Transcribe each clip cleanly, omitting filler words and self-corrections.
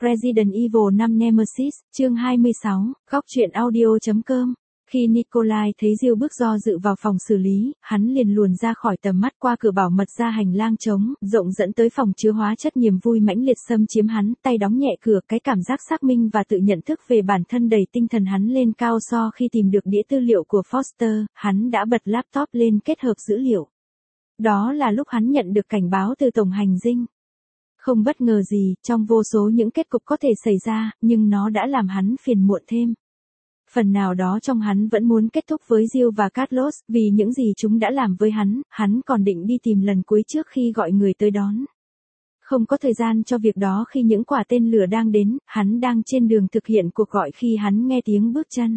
Resident Evil 5 Nemesis, chương 26, góc truyện audio.com. Khi Nikolai thấy Jill bước do dự vào phòng xử lý, hắn liền luồn ra khỏi tầm mắt qua cửa bảo mật ra hành lang trống, rộng dẫn tới phòng chứa hóa chất. Niềm vui mãnh liệt xâm chiếm hắn, tay đóng nhẹ cửa, cái cảm giác xác minh và tự nhận thức về bản thân đầy tinh thần hắn lên cao. Khi tìm được đĩa tư liệu của Foster, hắn đã bật laptop lên kết hợp dữ liệu. Đó là lúc hắn nhận được cảnh báo từ tổng hành dinh. Không bất ngờ gì, trong vô số những kết cục có thể xảy ra, nhưng nó đã làm hắn phiền muộn thêm. Phần nào đó trong hắn vẫn muốn kết thúc với Jill và Carlos, vì những gì chúng đã làm với hắn còn định đi tìm lần cuối trước khi gọi người tới đón. Không có thời gian cho việc đó khi những quả tên lửa đang đến, hắn đang trên đường thực hiện cuộc gọi khi hắn nghe tiếng bước chân.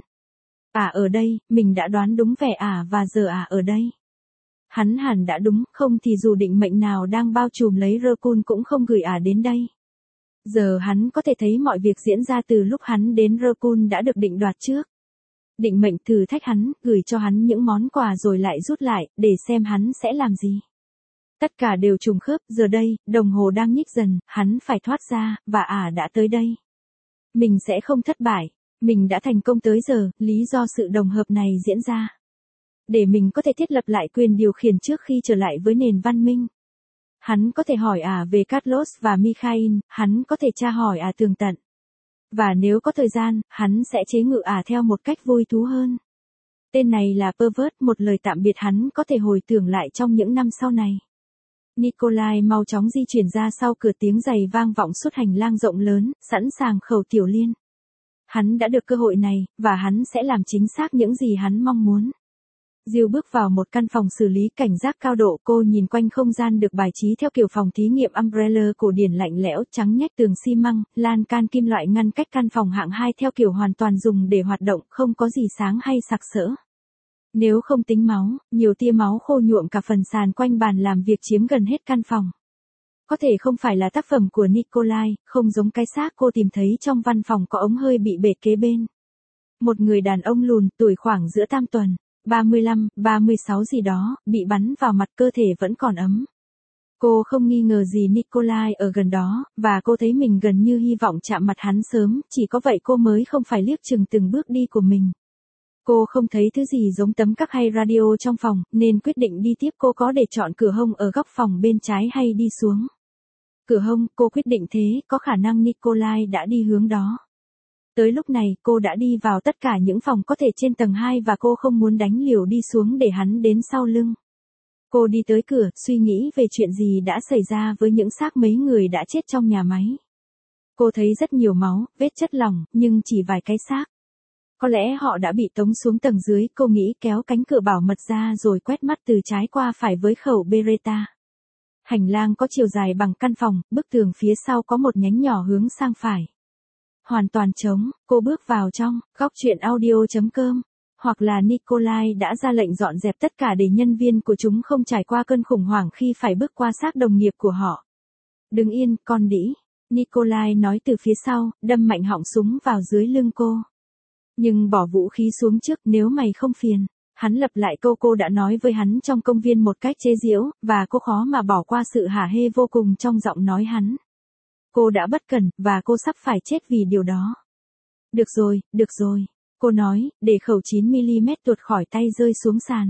Ở đây, mình đã đoán đúng vẻ và giờ ở đây. Hắn hẳn đã đúng, không thì dù định mệnh nào đang bao trùm lấy Raccoon cũng không gửi đến đây. Giờ hắn có thể thấy mọi việc diễn ra từ lúc hắn đến Raccoon đã được định đoạt trước. Định mệnh thử thách hắn, gửi cho hắn những món quà rồi lại rút lại, để xem hắn sẽ làm gì. Tất cả đều trùng khớp, giờ đây, đồng hồ đang nhích dần, hắn phải thoát ra, và đã tới đây. Mình sẽ không thất bại, mình đã thành công tới giờ, lý do sự đồng hợp này diễn ra. Để mình có thể thiết lập lại quyền điều khiển trước khi trở lại với nền văn minh. Hắn có thể hỏi về Carlos và Mikhail, hắn có thể tra hỏi tường tận. Và nếu có thời gian, hắn sẽ chế ngự theo một cách vui thú hơn. Tên này là Pervert, một lời tạm biệt hắn có thể hồi tưởng lại trong những năm sau này. Nikolai mau chóng di chuyển ra sau cửa, tiếng giày vang vọng suốt hành lang rộng lớn, sẵn sàng khẩu tiểu liên. Hắn đã được cơ hội này, và hắn sẽ làm chính xác những gì hắn mong muốn. Jill bước vào một căn phòng xử lý cảnh giác cao độ. Cô nhìn quanh không gian được bài trí theo kiểu phòng thí nghiệm Umbrella cổ điển lạnh lẽo, trắng nhách, tường xi măng, lan can kim loại ngăn cách căn phòng hạng 2 theo kiểu hoàn toàn dùng để hoạt động, không có gì sáng hay sặc sỡ. Nếu không tính máu, nhiều tia máu khô nhuộm cả phần sàn quanh bàn làm việc chiếm gần hết căn phòng. Có thể không phải là tác phẩm của Nikolai, không giống cái xác cô tìm thấy trong văn phòng có ống hơi bị bệt kế bên. Một người đàn ông lùn, tuổi khoảng giữa tam tuần. 35, 36 gì đó, bị bắn vào mặt, cơ thể vẫn còn ấm. Cô không nghi ngờ gì Nikolai ở gần đó, và cô thấy mình gần như hy vọng chạm mặt hắn sớm, chỉ có vậy cô mới không phải liếc chừng từng bước đi của mình. Cô không thấy thứ gì giống tấm cắc hay radio trong phòng, nên quyết định đi tiếp. Cô có để chọn cửa hông ở góc phòng bên trái hay đi xuống. Cửa hông, cô quyết định thế, có khả năng Nikolai đã đi hướng đó. Tới lúc này, cô đã đi vào tất cả những phòng có thể trên tầng 2 và cô không muốn đánh liều đi xuống để hắn đến sau lưng. Cô đi tới cửa, suy nghĩ về chuyện gì đã xảy ra với những xác mấy người đã chết trong nhà máy. Cô thấy rất nhiều máu, vết chất lỏng, nhưng chỉ vài cái xác. Có lẽ họ đã bị tống xuống tầng dưới, cô nghĩ, kéo cánh cửa bảo mật ra rồi quét mắt từ trái qua phải với khẩu Beretta. Hành lang có chiều dài bằng căn phòng, bức tường phía sau có một nhánh nhỏ hướng sang phải. Hoàn toàn trống, cô bước vào trong, góc truyện audio.com, hoặc là Nikolai đã ra lệnh dọn dẹp tất cả để nhân viên của chúng không trải qua cơn khủng hoảng khi phải bước qua xác đồng nghiệp của họ. Đừng yên, con đĩ, Nikolai nói từ phía sau, đâm mạnh họng súng vào dưới lưng cô. Nhưng bỏ vũ khí xuống trước, nếu mày không phiền. Hắn lặp lại câu cô đã nói với hắn trong công viên một cách chế giễu, và cô khó mà bỏ qua sự hả hê vô cùng trong giọng nói hắn. Cô đã bất cẩn, và cô sắp phải chết vì điều đó. Được rồi, cô nói, để khẩu 9mm tuột khỏi tay rơi xuống sàn.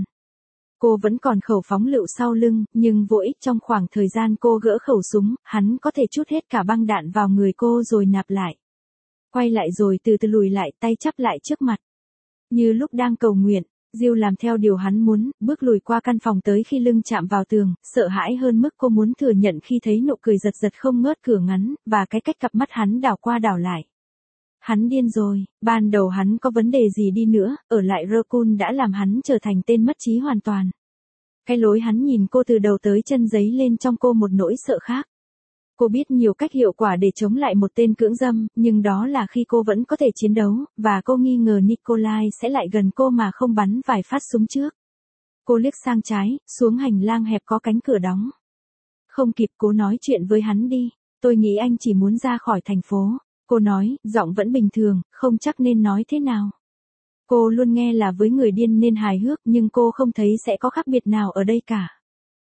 Cô vẫn còn khẩu phóng lựu sau lưng, nhưng vô ích. Trong khoảng thời gian cô gỡ khẩu súng, hắn có thể trút hết cả băng đạn vào người cô rồi nạp lại. Quay lại rồi từ từ lùi lại, tay chắp lại trước mặt. Như lúc đang cầu nguyện, Jill làm theo điều hắn muốn, bước lùi qua căn phòng tới khi lưng chạm vào tường, sợ hãi hơn mức cô muốn thừa nhận khi thấy nụ cười giật giật không ngớt cửa ngắn, và cái cách cặp mắt hắn đảo qua đảo lại. Hắn điên rồi, ban đầu hắn có vấn đề gì đi nữa, ở lại Raccoon đã làm hắn trở thành tên mất trí hoàn toàn. Cái lối hắn nhìn cô từ đầu tới chân dấy lên trong cô một nỗi sợ khác. Cô biết nhiều cách hiệu quả để chống lại một tên cưỡng dâm, nhưng đó là khi cô vẫn có thể chiến đấu, và cô nghi ngờ Nikolai sẽ lại gần cô mà không bắn vài phát súng trước. Cô liếc sang trái, xuống hành lang hẹp có cánh cửa đóng. Không kịp, cố nói chuyện với hắn đi. Tôi nghĩ anh chỉ muốn ra khỏi thành phố. Cô nói, giọng vẫn bình thường, không chắc nên nói thế nào. Cô luôn nghe là với người điên nên hài hước, nhưng cô không thấy sẽ có khác biệt nào ở đây cả.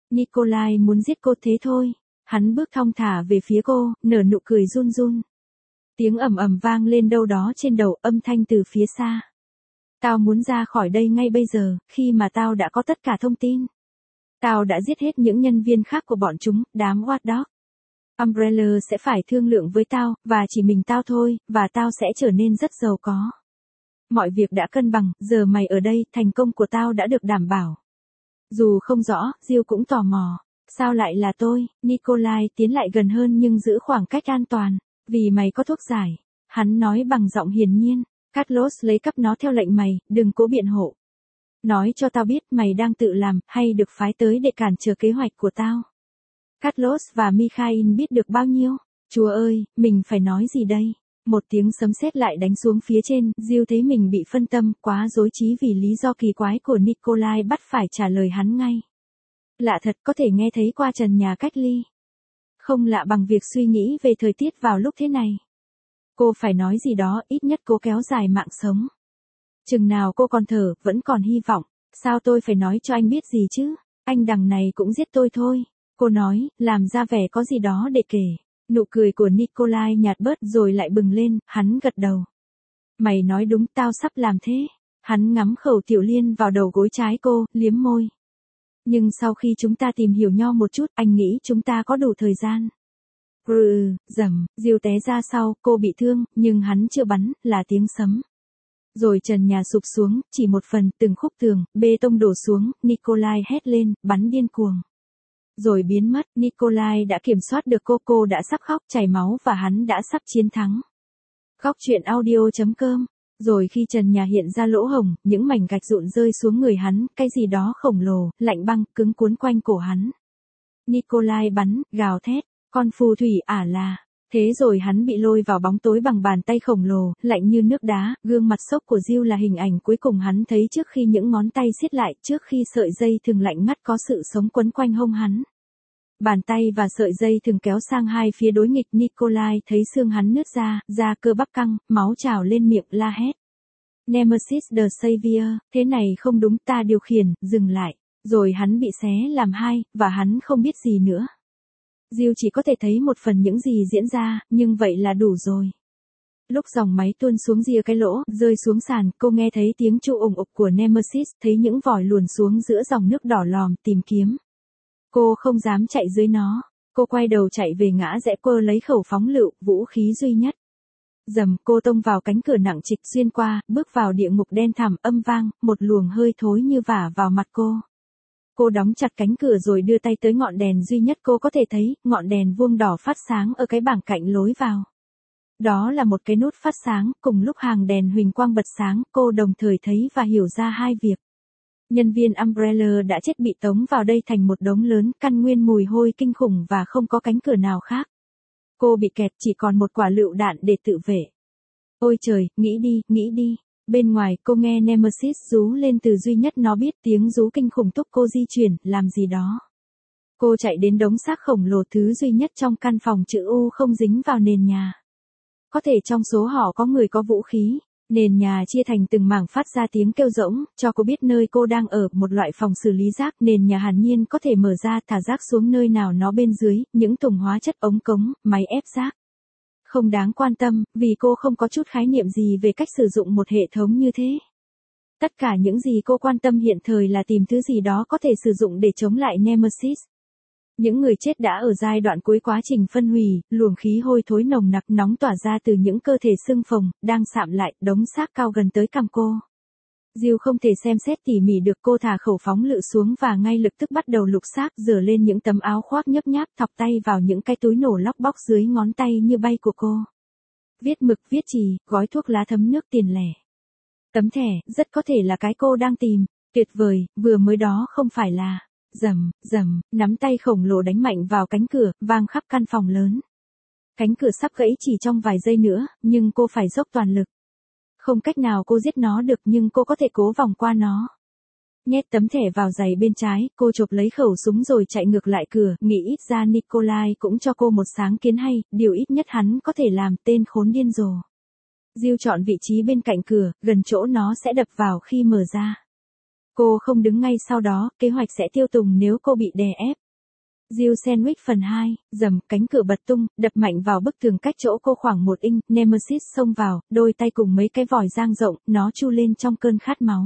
Nikolai muốn giết cô thế thôi. Hắn bước thong thả về phía cô, nở nụ cười run run. Tiếng ầm ầm vang lên đâu đó trên đầu, âm thanh từ phía xa. Tao muốn ra khỏi đây ngay bây giờ, khi mà tao đã có tất cả thông tin. Tao đã giết hết những nhân viên khác của bọn chúng, đám watchdog. Umbrella sẽ phải thương lượng với tao, và chỉ mình tao thôi, và tao sẽ trở nên rất giàu có. Mọi việc đã cân bằng, giờ mày ở đây, thành công của tao đã được đảm bảo. Dù không rõ, Jill cũng tò mò. Sao lại là tôi? Nikolai tiến lại gần hơn nhưng giữ khoảng cách an toàn. Vì mày có thuốc giải. Hắn nói bằng giọng hiển nhiên. Carlos lấy cắp nó theo lệnh mày, đừng cố biện hộ. Nói cho tao biết mày đang tự làm, hay được phái tới để cản trở kế hoạch của tao. Carlos và Mikhail biết được bao nhiêu? Chúa ơi, mình phải nói gì đây? Một tiếng sấm sét lại đánh xuống phía trên, Jill thấy mình bị phân tâm, quá rối trí vì lý do kỳ quái của Nikolai bắt phải trả lời hắn ngay. Lạ thật, có thể nghe thấy qua trần nhà cách ly. Không lạ bằng việc suy nghĩ về thời tiết vào lúc thế này. Cô phải nói gì đó, ít nhất cố kéo dài mạng sống. Chừng nào cô còn thở, vẫn còn hy vọng. Sao tôi phải nói cho anh biết gì chứ? Anh đằng này cũng giết tôi thôi. Cô nói, làm ra vẻ có gì đó để kể. Nụ cười của Nikolai nhạt bớt rồi lại bừng lên, hắn gật đầu. Mày nói đúng, tao sắp làm thế. Hắn ngắm khẩu tiểu liên vào đầu gối trái cô, liếm môi. Nhưng sau khi chúng ta tìm hiểu nhau một chút, anh nghĩ chúng ta có đủ thời gian. Rầm, Jill té ra sau, cô bị thương, nhưng hắn chưa bắn, là tiếng sấm. Rồi trần nhà sụp xuống, chỉ một phần, từng khúc tường, bê tông đổ xuống, Nikolai hét lên, bắn điên cuồng. Rồi biến mất, Nikolai đã kiểm soát được cô đã sắp khóc chảy máu và hắn đã sắp chiến thắng. Góc truyện audio.com. Rồi khi trần nhà hiện ra lỗ hổng, những mảnh gạch rụn rơi xuống người hắn, cái gì đó khổng lồ, lạnh băng, cứng cuốn quanh cổ hắn. Nikolai bắn, gào thét, con phù thủy ả là. Thế rồi hắn bị lôi vào bóng tối bằng bàn tay khổng lồ, lạnh như nước đá, gương mặt sốc của Jill là hình ảnh cuối cùng hắn thấy trước khi những ngón tay siết lại, trước khi sợi dây thừng lạnh ngắt có sự sống quấn quanh hông hắn. Bàn tay và sợi dây thừng kéo sang hai phía đối nghịch, Nikolai thấy xương hắn nứt ra, da cơ bắp căng, máu trào lên miệng, la hét. Nemesis the Savior, thế này không đúng, ta điều khiển, dừng lại. Rồi hắn bị xé làm hai, và hắn không biết gì nữa. Jill chỉ có thể thấy một phần những gì diễn ra, nhưng vậy là đủ rồi. Lúc dòng máy tuôn xuống rìa cái lỗ, rơi xuống sàn, cô nghe thấy tiếng tru ủng ục của Nemesis, thấy những vòi luồn xuống giữa dòng nước đỏ lòm, tìm kiếm. Cô không dám chạy dưới nó. Cô quay đầu chạy về ngã rẽ, cô lấy khẩu phóng lựu, vũ khí duy nhất. Dầm, cô tông vào cánh cửa nặng trịch xuyên qua, bước vào địa ngục đen thẳm, âm vang, một luồng hơi thối như vả vào mặt cô. Cô đóng chặt cánh cửa rồi đưa tay tới ngọn đèn duy nhất cô có thể thấy, ngọn đèn vuông đỏ phát sáng ở cái bảng cạnh lối vào. Đó là một cái nút phát sáng, cùng lúc hàng đèn huỳnh quang bật sáng, cô đồng thời thấy và hiểu ra hai việc. Nhân viên Umbrella đã chết, bị tống vào đây thành một đống lớn, căn nguyên mùi hôi kinh khủng và không có cánh cửa nào khác. Cô bị kẹt, chỉ còn một quả lựu đạn để tự vệ. Ôi trời, nghĩ đi. Bên ngoài, cô nghe Nemesis rú lên từ duy nhất nó biết, tiếng rú kinh khủng thúc cô di chuyển, làm gì đó. Cô chạy đến đống xác khổng lồ, thứ duy nhất trong căn phòng chữ U không dính vào nền nhà. Có thể trong số họ có người có vũ khí. Nền nhà chia thành từng mảng phát ra tiếng kêu rỗng, cho cô biết nơi cô đang ở, một loại phòng xử lý rác. Nền nhà hàn nhiên có thể mở ra, thả rác xuống nơi nào nó bên dưới, những thùng hóa chất, ống cống, máy ép rác. Không đáng quan tâm, vì cô không có chút khái niệm gì về cách sử dụng một hệ thống như thế. Tất cả những gì cô quan tâm hiện thời là tìm thứ gì đó có thể sử dụng để chống lại Nemesis. Những người chết đã ở giai đoạn cuối quá trình phân hủy, luồng khí hôi thối nồng nặc nóng tỏa ra từ những cơ thể xương phồng, đang sạm lại, đống xác cao gần tới cằm cô. Jill không thể xem xét tỉ mỉ được, cô thả khẩu phóng lựu xuống và ngay lập tức bắt đầu lục xác, rửa lên những tấm áo khoác nhấp nháp, thọc tay vào những cái túi nổ lóc bóc dưới ngón tay như bay của cô. Viết mực, viết chì, gói thuốc lá, thấm nước tiền lẻ. Tấm thẻ, rất có thể là cái cô đang tìm. Tuyệt vời, vừa mới đó không phải là... Rầm, nắm tay khổng lồ đánh mạnh vào cánh cửa, vang khắp căn phòng lớn. Cánh cửa sắp gãy chỉ trong vài giây nữa, nhưng cô phải dốc toàn lực. Không cách nào cô giết nó được, nhưng cô có thể cố vòng qua nó. Nhét tấm thẻ vào giày bên trái, cô chộp lấy khẩu súng rồi chạy ngược lại cửa, nghĩ ít ra Nikolai cũng cho cô một sáng kiến hay, điều ít nhất hắn có thể làm, tên khốn điên rồ. Jill chọn vị trí bên cạnh cửa, gần chỗ nó sẽ đập vào khi mở ra. Cô không đứng ngay sau đó, kế hoạch sẽ tiêu tùng nếu cô bị đè ép. Jill Sandwich phần 2, dầm, cánh cửa bật tung, đập mạnh vào bức tường cách chỗ cô khoảng 1 inch, Nemesis xông vào, đôi tay cùng mấy cái vòi dang rộng, nó chu lên trong cơn khát máu.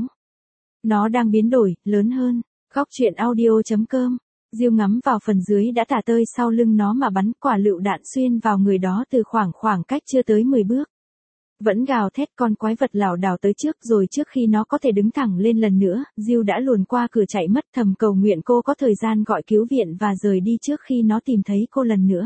Nó đang biến đổi, lớn hơn. Góc truyện audio.com. Jill ngắm vào phần dưới đã tả tơi sau lưng nó mà bắn quả lựu đạn xuyên vào người đó từ khoảng cách chưa tới 10 bước. Vẫn gào thét, con quái vật lảo đảo tới trước, rồi trước khi nó có thể đứng thẳng lên lần nữa, Jill đã luồn qua cửa chạy mất, thầm cầu nguyện cô có thời gian gọi cứu viện và rời đi trước khi nó tìm thấy cô lần nữa.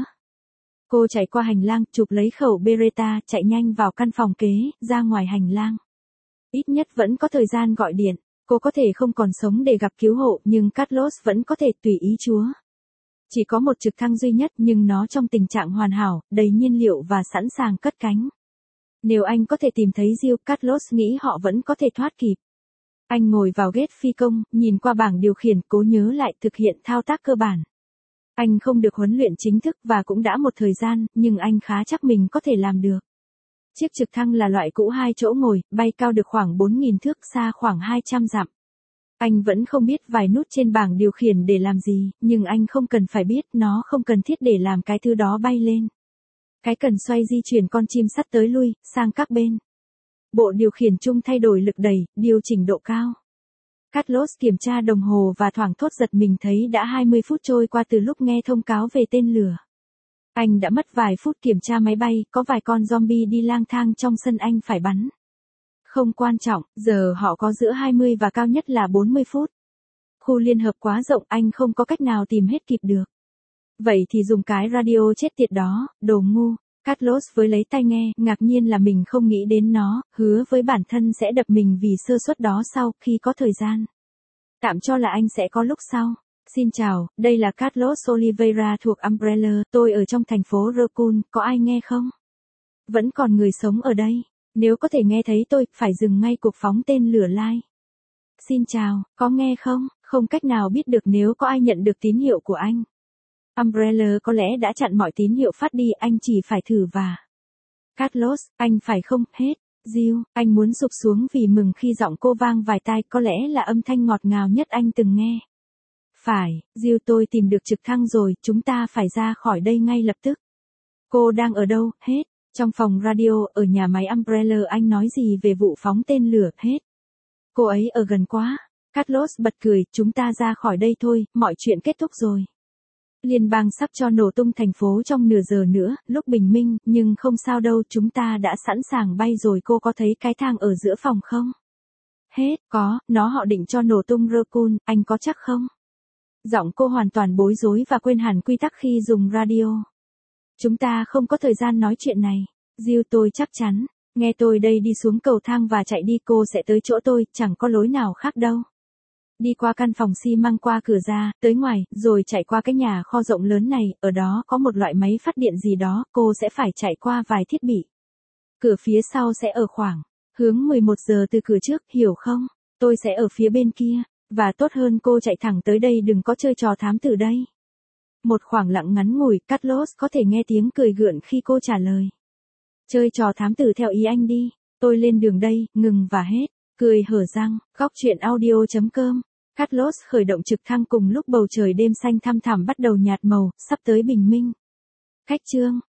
Cô chạy qua hành lang, chụp lấy khẩu Beretta, chạy nhanh vào căn phòng kế, ra ngoài hành lang. Ít nhất vẫn có thời gian gọi điện. Cô có thể không còn sống để gặp cứu hộ, nhưng Carlos vẫn có thể tùy ý Chúa. Chỉ có một trực thăng duy nhất, nhưng nó trong tình trạng hoàn hảo, đầy nhiên liệu và sẵn sàng cất cánh. Nếu anh có thể tìm thấy Jill, Carlos nghĩ họ vẫn có thể thoát kịp. Anh ngồi vào ghế phi công, nhìn qua bảng điều khiển, cố nhớ lại thực hiện thao tác cơ bản. Anh không được huấn luyện chính thức và cũng đã một thời gian, nhưng anh khá chắc mình có thể làm được. Chiếc trực thăng là loại cũ 2 chỗ ngồi, bay cao được khoảng 4.000 thước, xa khoảng 200 dặm. Anh vẫn không biết vài nút trên bảng điều khiển để làm gì, nhưng anh không cần phải biết, nó không cần thiết để làm cái thứ đó bay lên. Cái cần xoay di chuyển con chim sắt tới lui, sang các bên. Bộ điều khiển chung thay đổi lực đẩy, điều chỉnh độ cao. Carlos kiểm tra đồng hồ và thoảng thốt giật mình thấy đã 20 phút trôi qua từ lúc nghe thông cáo về tên lửa. Anh đã mất vài phút kiểm tra máy bay, có vài con zombie đi lang thang trong sân anh phải bắn. Không quan trọng, giờ họ có giữa 20 và cao nhất là 40 phút. Khu liên hợp quá rộng, anh không có cách nào tìm hết kịp được. Vậy thì dùng cái radio chết tiệt đó, đồ ngu. Carlos với lấy tai nghe, ngạc nhiên là mình không nghĩ đến nó, hứa với bản thân sẽ đập mình vì sơ suất đó sau khi có thời gian. Tạm cho là anh sẽ có lúc sau. Xin chào, đây là Carlos Oliveira thuộc Umbrella, tôi ở trong thành phố Raccoon, có ai nghe không? Vẫn còn người sống ở đây, nếu có thể nghe thấy tôi, phải dừng ngay cuộc phóng tên lửa live. Xin chào, có nghe không? Không cách nào biết được nếu có ai nhận được tín hiệu của anh. Umbrella có lẽ đã chặn mọi tín hiệu phát đi, anh chỉ phải thử và... Carlos, anh phải không, hết. Jill, anh muốn sụp xuống vì mừng khi giọng cô vang vài tai, có lẽ là âm thanh ngọt ngào nhất anh từng nghe. Phải, Jill, tôi tìm được trực thăng rồi, chúng ta phải ra khỏi đây ngay lập tức. Cô đang ở đâu, hết? Trong phòng radio, ở nhà máy Umbrella, anh nói gì về vụ phóng tên lửa, hết? Cô ấy ở gần quá. Carlos bật cười, chúng ta ra khỏi đây thôi, mọi chuyện kết thúc rồi. Liên bang sắp cho nổ tung thành phố trong nửa giờ nữa, lúc bình minh, nhưng không sao đâu, chúng ta đã sẵn sàng bay rồi. Cô có thấy cái thang ở giữa phòng không? Hết, có, họ định cho nổ tung Raccoon, anh có chắc không? Giọng cô hoàn toàn bối rối và quên hẳn quy tắc khi dùng radio. Chúng ta không có thời gian nói chuyện này. Jill, tôi chắc chắn. Nghe tôi đây, đi xuống cầu thang và chạy đi, cô sẽ tới chỗ tôi, chẳng có lối nào khác đâu. Đi qua căn phòng xi măng, qua cửa ra, tới ngoài, rồi chạy qua cái nhà kho rộng lớn này, ở đó có một loại máy phát điện gì đó, cô sẽ phải chạy qua vài thiết bị. Cửa phía sau sẽ ở khoảng hướng 11 giờ từ cửa trước, hiểu không? Tôi sẽ ở phía bên kia, và tốt hơn cô chạy thẳng tới đây, đừng có chơi trò thám tử đây. Một khoảng lặng ngắn ngủi, Carlos có thể nghe tiếng cười gượng khi cô trả lời. Chơi trò thám tử theo ý anh đi, tôi lên đường đây, ngừng và hết. Cười hở răng, góc truyện audio.com. Carlos khởi động trực thăng cùng lúc bầu trời đêm xanh thăm thẳm bắt đầu nhạt màu, sắp tới bình minh. Khách chương.